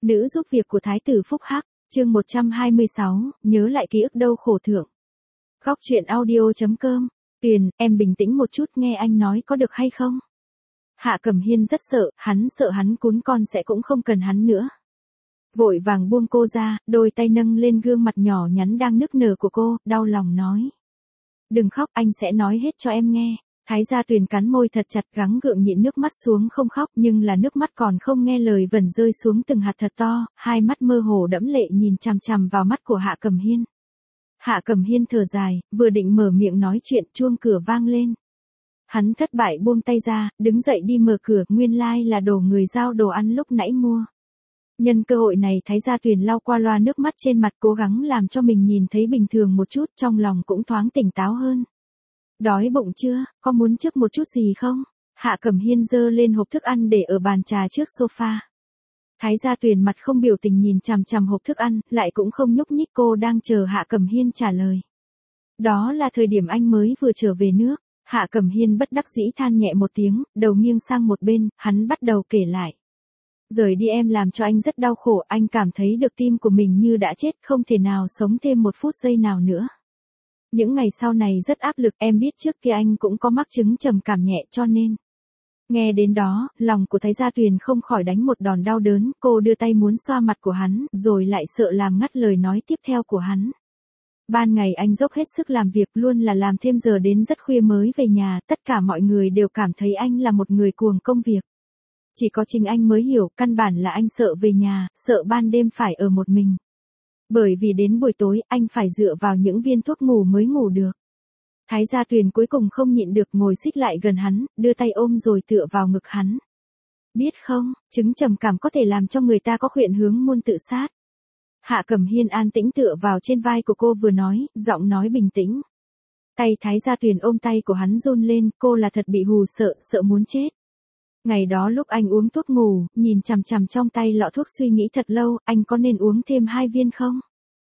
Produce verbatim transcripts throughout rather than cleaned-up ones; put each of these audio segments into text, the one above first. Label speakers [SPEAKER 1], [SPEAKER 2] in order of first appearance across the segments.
[SPEAKER 1] Nữ giúp việc của Thái tử Phúc Hắc, chương một trăm hai mươi sáu, nhớ lại ký ức đau khổ thượng. Góc truyện audio.com, Tuyền, em bình tĩnh một chút nghe anh nói có được hay không? Hạ Cẩm Hiên rất sợ, hắn sợ hắn cún con sẽ cũng không cần hắn nữa. Vội vàng buông cô ra, đôi tay nâng lên gương mặt nhỏ nhắn đang nức nở của cô, đau lòng nói. Đừng khóc, anh sẽ nói hết cho em nghe. Thái gia Tuyền cắn môi thật chặt gắng gượng nhịn nước mắt xuống không khóc nhưng là nước mắt còn không nghe lời vẩn rơi xuống từng hạt thật to, hai mắt mơ hồ đẫm lệ nhìn chằm chằm vào mắt của Hạ Cẩm Hiên. Hạ Cẩm Hiên thở dài, vừa định mở miệng nói chuyện chuông cửa vang lên. Hắn thất bại buông tay ra, đứng dậy đi mở cửa, nguyên lai là đồ người giao đồ ăn lúc nãy mua. Nhân cơ hội này Thái gia Tuyền lau qua loa nước mắt trên mặt cố gắng làm cho mình nhìn thấy bình thường một chút, trong lòng cũng thoáng tỉnh táo hơn. Đói bụng chưa, có muốn trước một chút gì không? Hạ Cẩm Hiên giơ lên hộp thức ăn để ở bàn trà trước sofa. Thái gia Tuyền mặt không biểu tình nhìn chằm chằm hộp thức ăn, lại cũng không nhúc nhích, cô đang chờ Hạ Cẩm Hiên trả lời. Đó là thời điểm anh mới vừa trở về nước. Hạ Cẩm Hiên bất đắc dĩ than nhẹ một tiếng, đầu nghiêng sang một bên, hắn bắt đầu kể lại. Rời đi em làm cho anh rất đau khổ, anh cảm thấy được tim của mình như đã chết, không thể nào sống thêm một phút giây nào nữa. Những ngày sau này rất áp lực, em biết trước kia anh cũng có mắc chứng trầm cảm nhẹ cho nên. Nghe đến đó, lòng của Thái gia Tuyền không khỏi đánh một đòn đau đớn, cô đưa tay muốn xoa mặt của hắn, rồi lại sợ làm ngắt lời nói tiếp theo của hắn. Ban ngày anh dốc hết sức làm việc, luôn là làm thêm giờ đến rất khuya mới về nhà, tất cả mọi người đều cảm thấy anh là một người cuồng công việc. Chỉ có chính anh mới hiểu, căn bản là anh sợ về nhà, sợ ban đêm phải ở một mình. Bởi vì đến buổi tối, anh phải dựa vào những viên thuốc ngủ mới ngủ được. Thái gia Tuyền cuối cùng không nhịn được ngồi xích lại gần hắn, đưa tay ôm rồi tựa vào ngực hắn. Biết không, chứng trầm cảm có thể làm cho người ta có khuynh hướng muốn tự sát. Hạ Cẩm Hiên an tĩnh tựa vào trên vai của cô vừa nói, giọng nói bình tĩnh. Tay Thái gia Tuyền ôm tay của hắn run lên, cô là thật bị hù sợ, sợ muốn chết. Ngày đó lúc anh uống thuốc ngủ, nhìn chằm chằm trong tay lọ thuốc suy nghĩ thật lâu, anh có nên uống thêm hai viên không?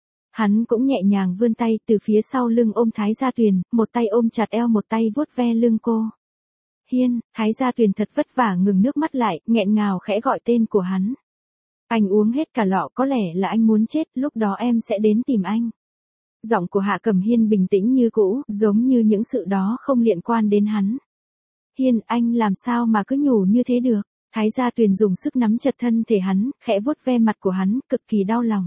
[SPEAKER 1] Hắn cũng nhẹ nhàng vươn tay từ phía sau lưng ôm Thái gia Tuyền, một tay ôm chặt eo một tay vuốt ve lưng cô. Hiên, Thái gia Tuyền thật vất vả ngừng nước mắt lại, nghẹn ngào khẽ gọi tên của hắn. Anh uống hết cả lọ, có lẽ là anh muốn chết, lúc đó em sẽ đến tìm anh. Giọng của Hạ Cẩm Hiên bình tĩnh như cũ, giống như những sự đó không liên quan đến hắn. Hiên, anh làm sao mà cứ nhủ như thế được? Thái gia Tuyền dùng sức nắm chặt thân thể hắn, khẽ vuốt ve mặt của hắn, cực kỳ đau lòng.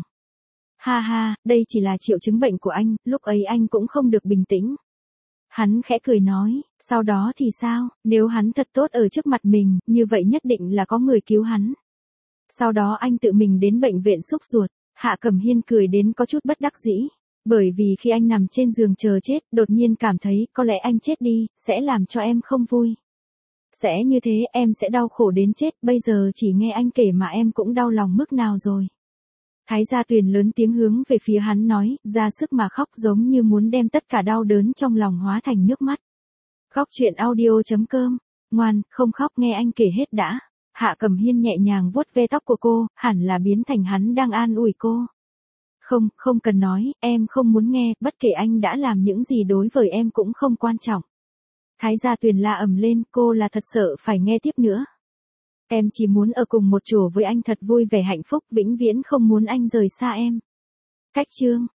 [SPEAKER 1] Ha ha, đây chỉ là triệu chứng bệnh của anh, lúc ấy anh cũng không được bình tĩnh. Hắn khẽ cười nói, sau đó thì sao, nếu hắn thật tốt ở trước mặt mình, như vậy nhất định là có người cứu hắn. Sau đó anh tự mình đến bệnh viện xúc ruột. Hạ Cẩm Hiên cười đến có chút bất đắc dĩ. Bởi vì khi anh nằm trên giường chờ chết, đột nhiên cảm thấy có lẽ anh chết đi, sẽ làm cho em không vui. Sẽ như thế em sẽ đau khổ đến chết, bây giờ chỉ nghe anh kể mà em cũng đau lòng mức nào rồi. Thái gia Tuyền lớn tiếng hướng về phía hắn nói, ra sức mà khóc giống như muốn đem tất cả đau đớn trong lòng hóa thành nước mắt. Góc truyện audio.com, ngoan, không khóc nghe anh kể hết đã. Hạ Cẩm Hiên nhẹ nhàng vuốt ve tóc của cô, hẳn là biến thành hắn đang an ủi cô. Không, không cần nói, em không muốn nghe, bất kể anh đã làm những gì đối với em cũng không quan trọng. Thái gia Tuyền la ầm lên, cô là thật sợ phải nghe tiếp nữa. Em chỉ muốn ở cùng một chỗ với anh thật vui vẻ hạnh phúc, vĩnh viễn không muốn anh rời xa em. Cách chương.